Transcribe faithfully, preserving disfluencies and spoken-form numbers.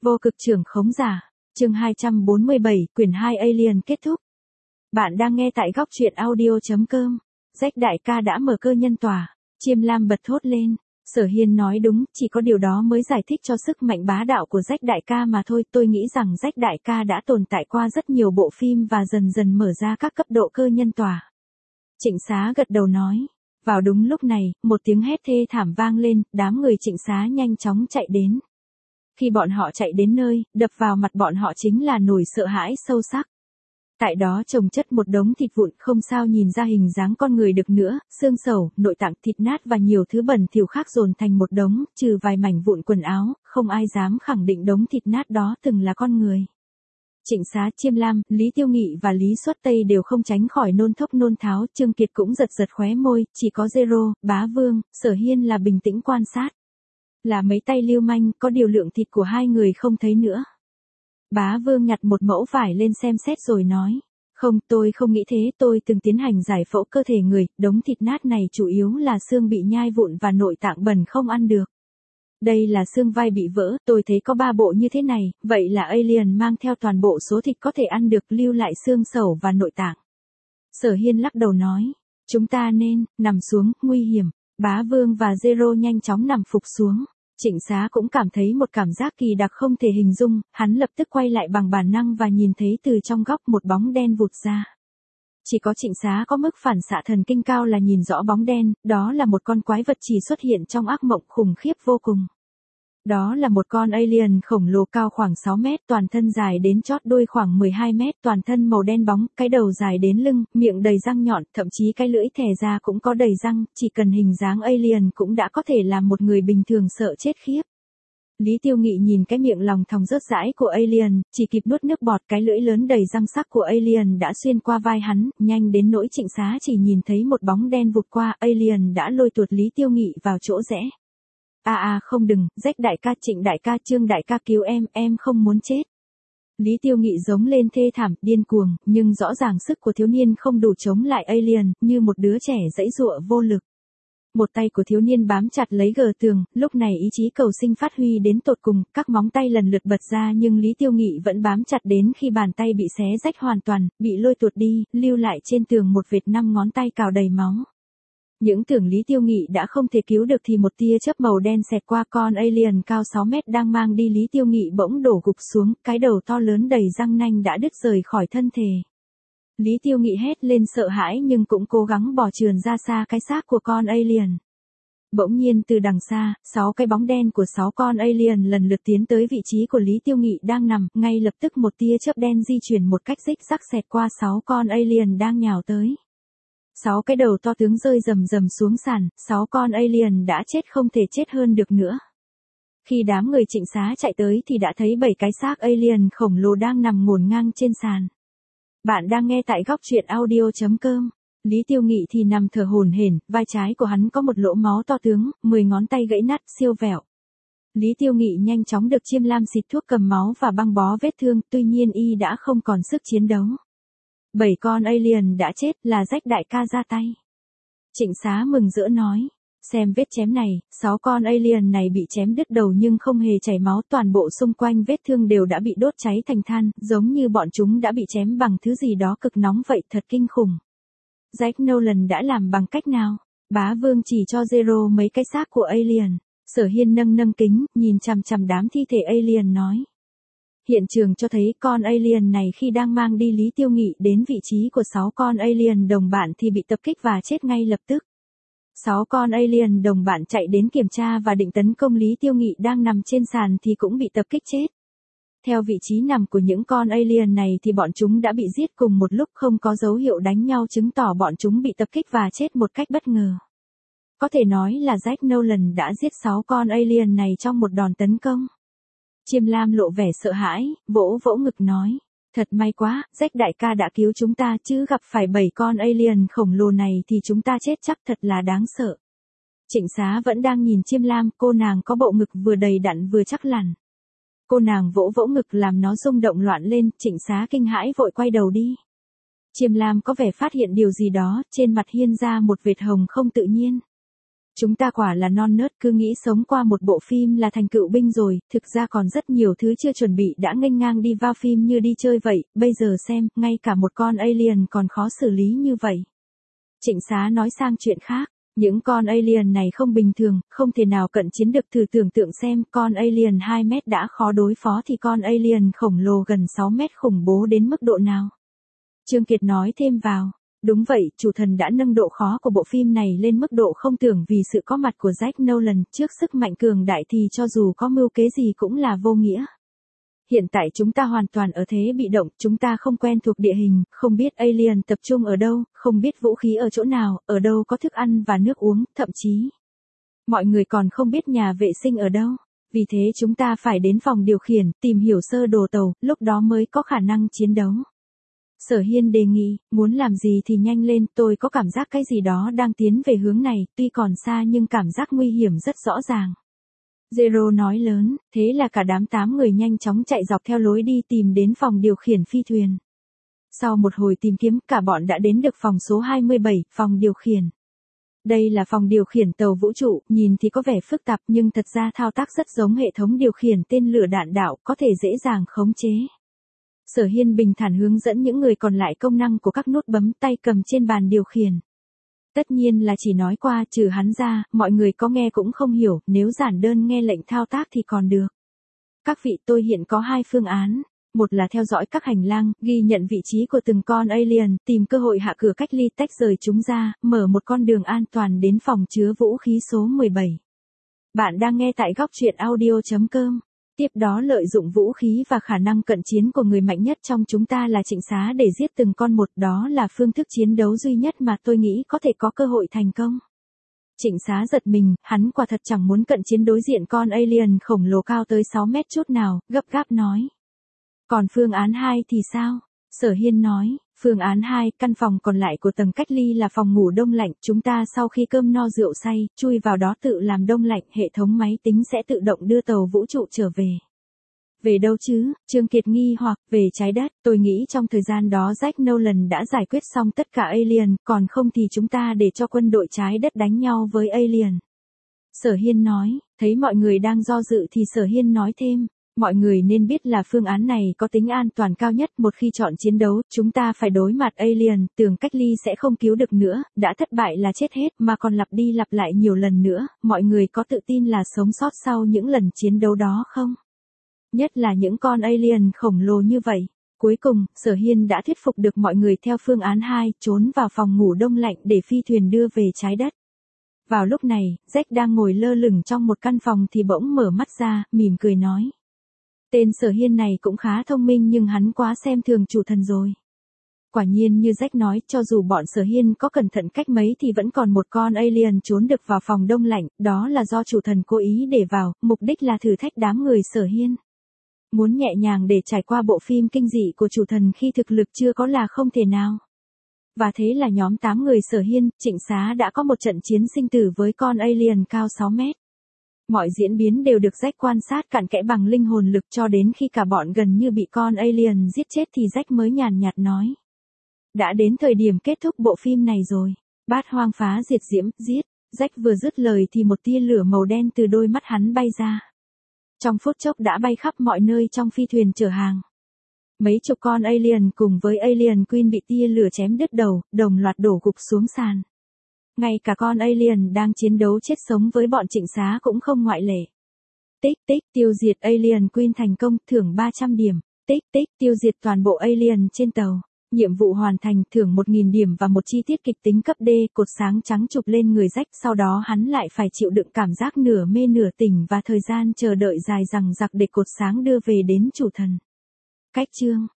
Vô cực trưởng khống giả, chương hai trăm bốn mươi bảy, quyển hai Alien kết thúc. Bạn đang nghe tại góc truyện audio.com. Jack đại ca đã mở cơ nhân tòa. Chiêm Lam bật thốt lên. Sở Hiên nói đúng, chỉ có điều đó mới giải thích cho sức mạnh bá đạo của Jack đại ca mà thôi. Tôi nghĩ rằng Jack đại ca đã tồn tại qua rất nhiều bộ phim và dần dần mở ra các cấp độ cơ nhân tòa. Trịnh Xá gật đầu nói. Vào đúng lúc này, một tiếng hét thê thảm vang lên, đám người Trịnh Xá nhanh chóng chạy đến. Khi bọn họ chạy đến nơi, đập vào mặt bọn họ chính là nỗi sợ hãi sâu sắc. Tại đó chồng chất một đống thịt vụn không sao nhìn ra hình dáng con người được nữa, xương sầu, nội tạng, thịt nát và nhiều thứ bẩn thỉu khác dồn thành một đống, trừ vài mảnh vụn quần áo, không ai dám khẳng định đống thịt nát đó từng là con người. Trịnh Xá, Chiêm Lam, Lý Tiêu Nghị và Lý Xuất Tây đều không tránh khỏi nôn thốc nôn tháo, Trương Kiệt cũng giật giật khóe môi, chỉ có Zero, Bá Vương, Sở Hiên là bình tĩnh quan sát. Là mấy tay lưu manh, có điều lượng thịt của hai người không thấy nữa. Bá Vương nhặt một mẫu vải lên xem xét rồi nói. Không, tôi không nghĩ thế, tôi từng tiến hành giải phẫu cơ thể người, đống thịt nát này chủ yếu là xương bị nhai vụn và nội tạng bẩn không ăn được. Đây là xương vai bị vỡ, tôi thấy có ba bộ như thế này, vậy là Alien mang theo toàn bộ số thịt có thể ăn được, lưu lại xương sầu và nội tạng. Sở Hiên lắc đầu nói. Chúng ta nên, nằm xuống, nguy hiểm. Bá Vương và Zero nhanh chóng nằm phục xuống. Trịnh Xá cũng cảm thấy một cảm giác kỳ đặc không thể hình dung, hắn lập tức quay lại bằng bản năng và nhìn thấy từ trong góc một bóng đen vụt ra. Chỉ có Trịnh Xá có mức phản xạ thần kinh cao là nhìn rõ bóng đen, đó là một con quái vật chỉ xuất hiện trong ác mộng khủng khiếp vô cùng. Đó là một con alien khổng lồ cao khoảng sáu mét, toàn thân dài đến chót đuôi khoảng mười hai mét, toàn thân màu đen bóng, cái đầu dài đến lưng, miệng đầy răng nhọn, thậm chí cái lưỡi thè ra cũng có đầy răng, chỉ cần hình dáng alien cũng đã có thể làm một người bình thường sợ chết khiếp. Lý Tiêu Nghị nhìn cái miệng lòng thòng rớt rãi của alien, chỉ kịp nuốt nước bọt, cái lưỡi lớn đầy răng sắc của alien đã xuyên qua vai hắn, nhanh đến nỗi Trịnh Xá chỉ nhìn thấy một bóng đen vụt qua, alien đã lôi tuột Lý Tiêu Nghị vào chỗ rẽ. À à không đừng, Jack đại ca, Trịnh đại ca, Trương đại ca cứu em, em không muốn chết. Lý Tiêu Nghị giống lên thê thảm, điên cuồng, nhưng rõ ràng sức của thiếu niên không đủ chống lại alien, như một đứa trẻ giãy giụa vô lực. Một tay của thiếu niên bám chặt lấy gờ tường, lúc này ý chí cầu sinh phát huy đến tột cùng, các móng tay lần lượt bật ra nhưng Lý Tiêu Nghị vẫn bám chặt đến khi bàn tay bị xé rách hoàn toàn, bị lôi tuột đi, lưu lại trên tường một vệt năm ngón tay cào đầy máu. Những tưởng Lý Tiêu Nghị đã không thể cứu được thì một tia chớp màu đen xẹt qua, con alien cao sáu mét đang mang đi Lý Tiêu Nghị bỗng đổ gục xuống, cái đầu to lớn đầy răng nanh đã đứt rời khỏi thân thể. Lý Tiêu Nghị hét lên sợ hãi nhưng cũng cố gắng bò trườn ra xa cái xác của con alien. Bỗng nhiên từ đằng xa, sáu cái bóng đen của sáu con alien lần lượt tiến tới vị trí của Lý Tiêu Nghị đang nằm, ngay lập tức một tia chớp đen di chuyển một cách rích rắc xẹt qua sáu con alien đang nhào tới. Sáu cái đầu to tướng rơi rầm rầm xuống sàn, sáu con alien đã chết không thể chết hơn được nữa. Khi đám người Trịnh Xá chạy tới thì đã thấy bảy cái xác alien khổng lồ đang nằm ngổn ngang trên sàn. Bạn đang nghe tại góc truyện audio.com. Lý Tiêu Nghị thì nằm thở hổn hển, vai trái của hắn có một lỗ máu to tướng, mười ngón tay gãy nát, siêu vẹo. Lý Tiêu Nghị nhanh chóng được Chiêm Lam xịt thuốc cầm máu và băng bó vết thương, tuy nhiên y đã không còn sức chiến đấu. Bảy con alien đã chết, là Jack đại ca ra tay. Trịnh Xá mừng rỡ nói. Xem vết chém này, sáu con alien này bị chém đứt đầu nhưng không hề chảy máu, toàn bộ xung quanh vết thương đều đã bị đốt cháy thành than, giống như bọn chúng đã bị chém bằng thứ gì đó cực nóng vậy, thật kinh khủng. Jack Nolan đã làm bằng cách nào? Bá Vương chỉ cho Zero mấy cái xác của alien. Sở Hiên nâng nâng kính, nhìn chằm chằm đám thi thể alien nói. Hiện trường cho thấy con alien này khi đang mang đi Lý Tiêu Nghị đến vị trí của sáu con alien đồng bạn thì bị tập kích và chết ngay lập tức. Sáu con alien đồng bạn chạy đến kiểm tra và định tấn công Lý Tiêu Nghị đang nằm trên sàn thì cũng bị tập kích chết. Theo vị trí nằm của những con alien này thì bọn chúng đã bị giết cùng một lúc, không có dấu hiệu đánh nhau, chứng tỏ bọn chúng bị tập kích và chết một cách bất ngờ. Có thể nói là Jack Nolan đã giết sáu con alien này trong một đòn tấn công. Chiêm Lam lộ vẻ sợ hãi, vỗ vỗ ngực nói. Thật may quá, Jack đại ca đã cứu chúng ta, chứ gặp phải bảy con alien khổng lồ này thì chúng ta chết chắc, thật là đáng sợ. Trịnh Xá vẫn đang nhìn Chiêm Lam, cô nàng có bộ ngực vừa đầy đặn vừa chắc lằn. Cô nàng vỗ vỗ ngực làm nó rung động loạn lên, Trịnh Xá kinh hãi vội quay đầu đi. Chiêm Lam có vẻ phát hiện điều gì đó, trên mặt hiên ra một vệt hồng không tự nhiên. Chúng ta quả là non nớt, cứ nghĩ sống qua một bộ phim là thành cựu binh rồi, thực ra còn rất nhiều thứ chưa chuẩn bị đã nghênh ngang đi vào phim như đi chơi vậy, bây giờ xem, ngay cả một con alien còn khó xử lý như vậy. Trịnh Xá nói sang chuyện khác, những con alien này không bình thường, không thể nào cận chiến được, thử tưởng tượng xem, con alien hai mét đã khó đối phó thì con alien khổng lồ gần sáu mét khủng bố đến mức độ nào. Trương Kiệt nói thêm vào. Đúng vậy, chủ thần đã nâng độ khó của bộ phim này lên mức độ không tưởng vì sự có mặt của Jack Nolan, trước sức mạnh cường đại thì cho dù có mưu kế gì cũng là vô nghĩa. Hiện tại chúng ta hoàn toàn ở thế bị động, chúng ta không quen thuộc địa hình, không biết alien tập trung ở đâu, không biết vũ khí ở chỗ nào, ở đâu có thức ăn và nước uống, thậm chí mọi người còn không biết nhà vệ sinh ở đâu. Vì thế chúng ta phải đến phòng điều khiển, tìm hiểu sơ đồ tàu, lúc đó mới có khả năng chiến đấu. Sở Hiên đề nghị, muốn làm gì thì nhanh lên, tôi có cảm giác cái gì đó đang tiến về hướng này, tuy còn xa nhưng cảm giác nguy hiểm rất rõ ràng. Zero nói lớn, thế là cả đám tám người nhanh chóng chạy dọc theo lối đi tìm đến phòng điều khiển phi thuyền. Sau một hồi tìm kiếm, cả bọn đã đến được phòng số hai mươi bảy, phòng điều khiển. Đây là phòng điều khiển tàu vũ trụ, nhìn thì có vẻ phức tạp nhưng thật ra thao tác rất giống hệ thống điều khiển tên lửa đạn đạo, có thể dễ dàng khống chế. Sở Hiên bình thản hướng dẫn những người còn lại công năng của các nút bấm tay cầm trên bàn điều khiển. Tất nhiên là chỉ nói qua, trừ hắn ra, mọi người có nghe cũng không hiểu, nếu giản đơn nghe lệnh thao tác thì còn được. Các vị, tôi hiện có hai phương án. Một là theo dõi các hành lang, ghi nhận vị trí của từng con alien, tìm cơ hội hạ cửa cách ly tách rời chúng ra, mở một con đường an toàn đến phòng chứa vũ khí số mười bảy. Bạn đang nghe tại góc truyện audio chấm com. Tiếp đó lợi dụng vũ khí và khả năng cận chiến của người mạnh nhất trong chúng ta là Trịnh Xá để giết từng con một, đó là phương thức chiến đấu duy nhất mà tôi nghĩ có thể có cơ hội thành công. Trịnh Xá giật mình, hắn quả thật chẳng muốn cận chiến đối diện con alien khổng lồ cao tới sáu mét chút nào, gấp gáp nói. Còn phương án hai thì sao? Sở Hiên nói, phương án hai, căn phòng còn lại của tầng cách ly là phòng ngủ đông lạnh, chúng ta sau khi cơm no rượu say, chui vào đó tự làm đông lạnh, hệ thống máy tính sẽ tự động đưa tàu vũ trụ trở về. Về đâu chứ? Trương Kiệt nghi hoặc, về trái đất, tôi nghĩ trong thời gian đó Jack Nolan đã giải quyết xong tất cả alien, còn không thì chúng ta để cho quân đội trái đất đánh nhau với alien. Sở Hiên nói, thấy mọi người đang do dự thì Sở Hiên nói thêm. Mọi người nên biết là phương án này có tính an toàn cao nhất, một khi chọn chiến đấu, chúng ta phải đối mặt alien, tường cách ly sẽ không cứu được nữa, đã thất bại là chết hết, mà còn lặp đi lặp lại nhiều lần nữa, mọi người có tự tin là sống sót sau những lần chiến đấu đó không? Nhất là những con alien khổng lồ như vậy. Cuối cùng, Sở Hiên đã thuyết phục được mọi người theo phương án hai, trốn vào phòng ngủ đông lạnh để phi thuyền đưa về trái đất. Vào lúc này, Jack đang ngồi lơ lửng trong một căn phòng thì bỗng mở mắt ra, mỉm cười nói. Tên Sở Hiên này cũng khá thông minh nhưng hắn quá xem thường chủ thần rồi. Quả nhiên như Jack nói, cho dù bọn Sở Hiên có cẩn thận cách mấy thì vẫn còn một con alien trốn được vào phòng đông lạnh, đó là do chủ thần cố ý để vào, mục đích là thử thách đám người Sở Hiên. Muốn nhẹ nhàng để trải qua bộ phim kinh dị của chủ thần khi thực lực chưa có là không thể nào. Và thế là nhóm tám người Sở Hiên, Trịnh Xá đã có một trận chiến sinh tử với con alien cao sáu mét. Mọi diễn biến đều được Jack quan sát cặn kẽ bằng linh hồn lực cho đến khi cả bọn gần như bị con alien giết chết thì Jack mới nhàn nhạt nói. Đã đến thời điểm kết thúc bộ phim này rồi. Bát hoang phá diệt diễm, giết. Jack vừa dứt lời thì một tia lửa màu đen từ đôi mắt hắn bay ra. Trong phút chốc đã bay khắp mọi nơi trong phi thuyền chở hàng. Mấy chục con alien cùng với alien queen bị tia lửa chém đứt đầu, đồng loạt đổ gục xuống sàn. Ngay cả con alien đang chiến đấu chết sống với bọn Trịnh Xá cũng không ngoại lệ. Tích tích, tiêu diệt alien queen thành công, thưởng ba trăm điểm. Tích tích, tiêu diệt toàn bộ alien trên tàu. Nhiệm vụ hoàn thành, thưởng một nghìn điểm và một chi tiết kịch tính cấp D, cột sáng trắng chụp lên người Jack, sau đó hắn lại phải chịu đựng cảm giác nửa mê nửa tỉnh và thời gian chờ đợi dài dằng dặc để cột sáng đưa về đến chủ thần. Cách chương